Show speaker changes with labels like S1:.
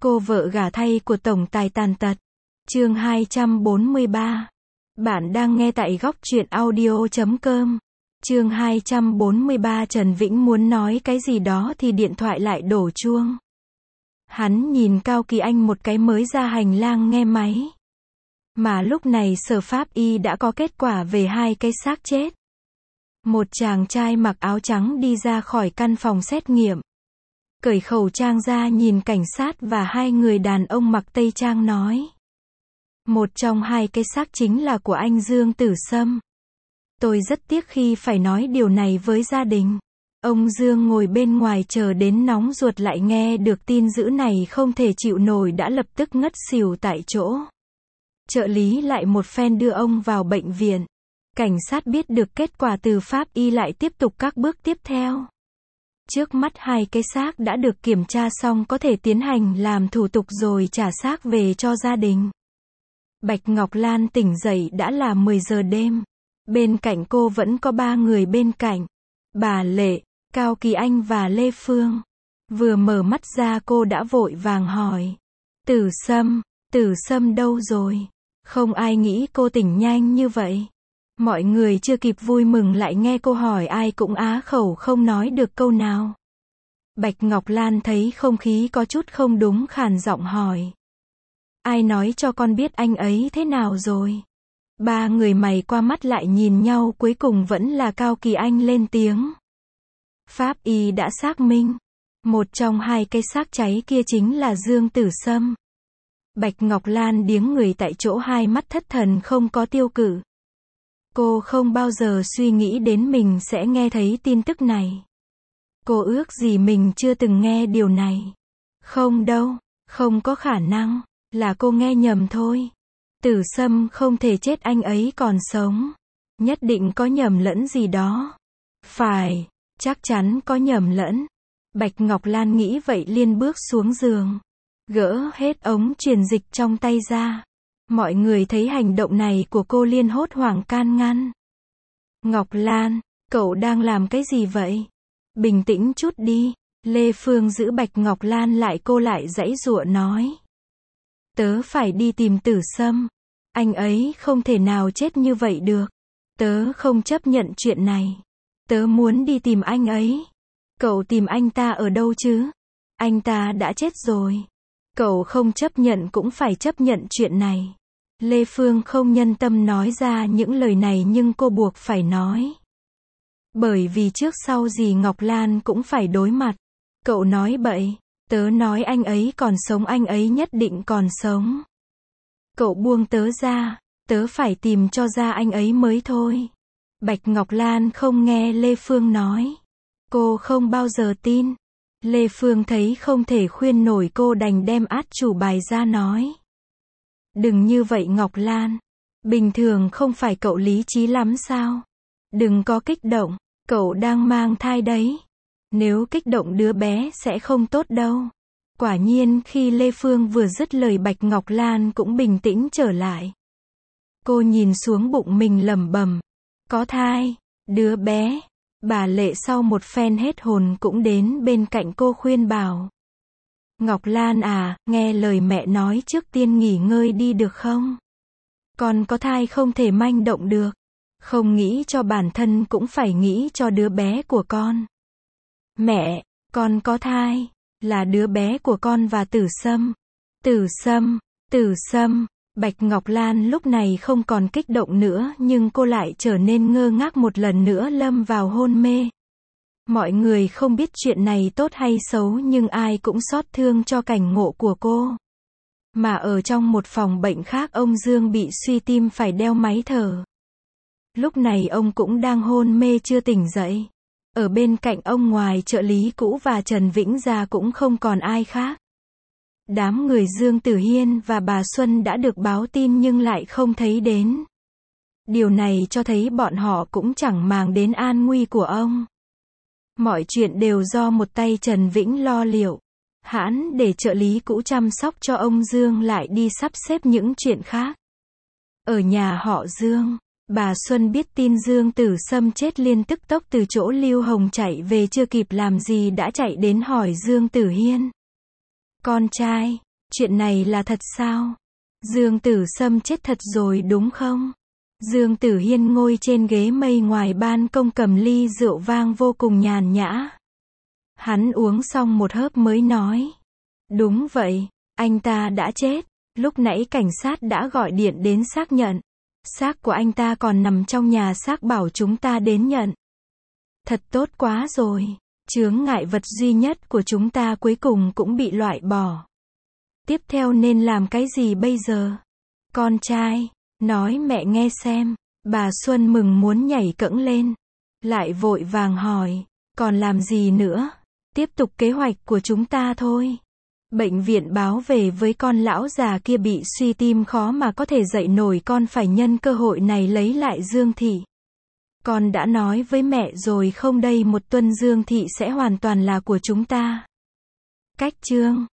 S1: Cô vợ gả thay của tổng tài tàn tật. Chương 243. Bạn đang nghe tại góc truyện audio.com. Chương 243. Trần Vĩnh muốn nói cái gì đó thì điện thoại lại đổ chuông. Hắn nhìn Cao Kỳ Anh một cái mới ra hành lang nghe máy. Mà lúc này Sở Pháp Y đã có kết quả về 2 cái xác chết. Một chàng trai mặc áo trắng đi ra khỏi căn phòng xét nghiệm. Cởi khẩu trang ra nhìn cảnh sát và 2 người đàn ông mặc tây trang nói. Một trong 2 cái xác chính là của anh Dương Tử Sâm. Tôi rất tiếc khi phải nói điều này với gia đình. Ông Dương ngồi bên ngoài chờ đến nóng ruột lại nghe được tin dữ này không thể chịu nổi đã lập tức ngất xỉu tại chỗ. Trợ lý lại một phen đưa ông vào bệnh viện. Cảnh sát biết được kết quả từ Pháp Y lại tiếp tục các bước tiếp theo. Trước mắt 2 cái xác đã được kiểm tra xong có thể tiến hành làm thủ tục rồi trả xác về cho gia đình. Bạch Ngọc Lan tỉnh dậy đã là 10 giờ đêm. Bên cạnh cô vẫn có 3 người bên cạnh. Bà Lệ, Cao Kỳ Anh và Lê Phương. Vừa mở mắt ra cô đã vội vàng hỏi. Tử Sâm đâu rồi? Không ai nghĩ cô tỉnh nhanh như vậy. Mọi người chưa kịp vui mừng lại nghe cô hỏi ai cũng á khẩu không nói được câu nào. Bạch Ngọc Lan thấy không khí có chút không đúng khàn giọng hỏi. Ai nói cho con biết anh ấy thế nào rồi? 3 người mày qua mắt lại nhìn nhau cuối cùng vẫn là Cao Kỳ Anh lên tiếng. Pháp Y đã xác minh. Một trong 2 cái xác cháy kia chính là Dương Tử Sâm. Bạch Ngọc Lan điếng người tại chỗ, hai mắt thất thần không có tiêu cự. Cô không bao giờ suy nghĩ đến mình sẽ nghe thấy tin tức này. Cô ước gì mình chưa từng nghe điều này. Không đâu, không có khả năng, là cô nghe nhầm thôi. Tử Sâm không thể chết, anh ấy còn sống. Nhất định có nhầm lẫn gì đó. Phải, chắc chắn có nhầm lẫn. Bạch Ngọc Lan nghĩ vậy liền bước xuống giường. Gỡ hết ống truyền dịch trong tay ra. Mọi người thấy hành động này của cô liền hốt hoảng can ngăn. Ngọc Lan, cậu đang làm cái gì vậy? Bình tĩnh chút đi. Lê Phương giữ Bạch Ngọc Lan lại, cô lại giãy giụa nói. Tớ phải đi tìm Tử Sâm. Anh ấy không thể nào chết như vậy được. Tớ không chấp nhận chuyện này. Tớ muốn đi tìm anh ấy. Cậu tìm anh ta ở đâu chứ? Anh ta đã chết rồi. Cậu không chấp nhận cũng phải chấp nhận chuyện này. Lê Phương không nhân tâm nói ra những lời này nhưng cô buộc phải nói. Bởi vì trước sau gì Ngọc Lan cũng phải đối mặt. Cậu nói bậy. Tớ nói anh ấy còn sống, anh ấy nhất định còn sống. Cậu buông tớ ra. Tớ phải tìm cho ra anh ấy mới thôi. Bạch Ngọc Lan không nghe Lê Phương nói. Cô không bao giờ tin. Lê Phương thấy không thể khuyên nổi cô đành đem át chủ bài ra nói. Đừng như vậy Ngọc Lan. Bình thường không phải cậu lý trí lắm sao? Đừng có kích động. Cậu đang mang thai đấy. Nếu kích động đứa bé sẽ không tốt đâu. Quả nhiên khi Lê Phương vừa dứt lời Bạch Ngọc Lan cũng bình tĩnh trở lại. Cô nhìn xuống bụng mình lẩm bẩm. Có thai. Đứa bé. Bà Lệ sau một phen hết hồn cũng đến bên cạnh cô khuyên bảo. Ngọc Lan à, nghe lời mẹ nói trước tiên nghỉ ngơi đi được không? Con có thai không thể manh động được. Không nghĩ cho bản thân cũng phải nghĩ cho đứa bé của con. Mẹ, con có thai. Là đứa bé của con và Tử Sâm. Tử Sâm. Bạch Ngọc Lan lúc này không còn kích động nữa nhưng cô lại trở nên ngơ ngác một lần nữa lâm vào hôn mê. Mọi người không biết chuyện này tốt hay xấu nhưng ai cũng xót thương cho cảnh ngộ của cô. Mà ở trong một phòng bệnh khác ông Dương bị suy tim phải đeo máy thở. Lúc này ông cũng đang hôn mê chưa tỉnh dậy. Ở bên cạnh ông ngoài trợ lý cũ và Trần Vĩnh ra cũng không còn ai khác. Đám người Dương Tử Hiên và bà Xuân đã được báo tin nhưng lại không thấy đến. Điều này cho thấy bọn họ cũng chẳng màng đến an nguy của ông. Mọi chuyện đều do một tay Trần Vĩnh lo liệu. Hãn để trợ lý cũ chăm sóc cho ông Dương lại đi sắp xếp những chuyện khác. Ở nhà họ Dương, bà Xuân biết tin Dương Tử Sâm chết liền tức tốc từ chỗ Lưu Hồng chạy về, chưa kịp làm gì đã chạy đến hỏi Dương Tử Hiên. Con trai, Chuyện này là thật sao? Dương Tử Sâm chết thật rồi đúng không? Dương Tử Hiên ngồi trên ghế mây ngoài ban công cầm ly rượu vang vô cùng nhàn nhã. Hắn uống xong một hớp mới nói. Đúng vậy, anh ta đã chết. Lúc nãy cảnh sát đã gọi điện đến xác nhận. Xác của anh ta còn nằm trong nhà xác bảo chúng ta đến nhận. Thật tốt quá rồi. Chướng ngại vật duy nhất của chúng ta cuối cùng cũng bị loại bỏ. Tiếp theo nên làm cái gì bây giờ? Con trai, nói mẹ nghe xem. Bà Xuân mừng muốn nhảy cẫng lên. Lại vội vàng hỏi, còn làm gì nữa? Tiếp tục kế hoạch của chúng ta thôi. Bệnh viện báo về với con lão già kia bị suy tim khó mà có thể dậy nổi, con phải nhân cơ hội này lấy lại Dương Thị. Con đã nói với mẹ rồi không, đây một tuần Dương Thị sẽ hoàn toàn là của chúng ta. Cách chương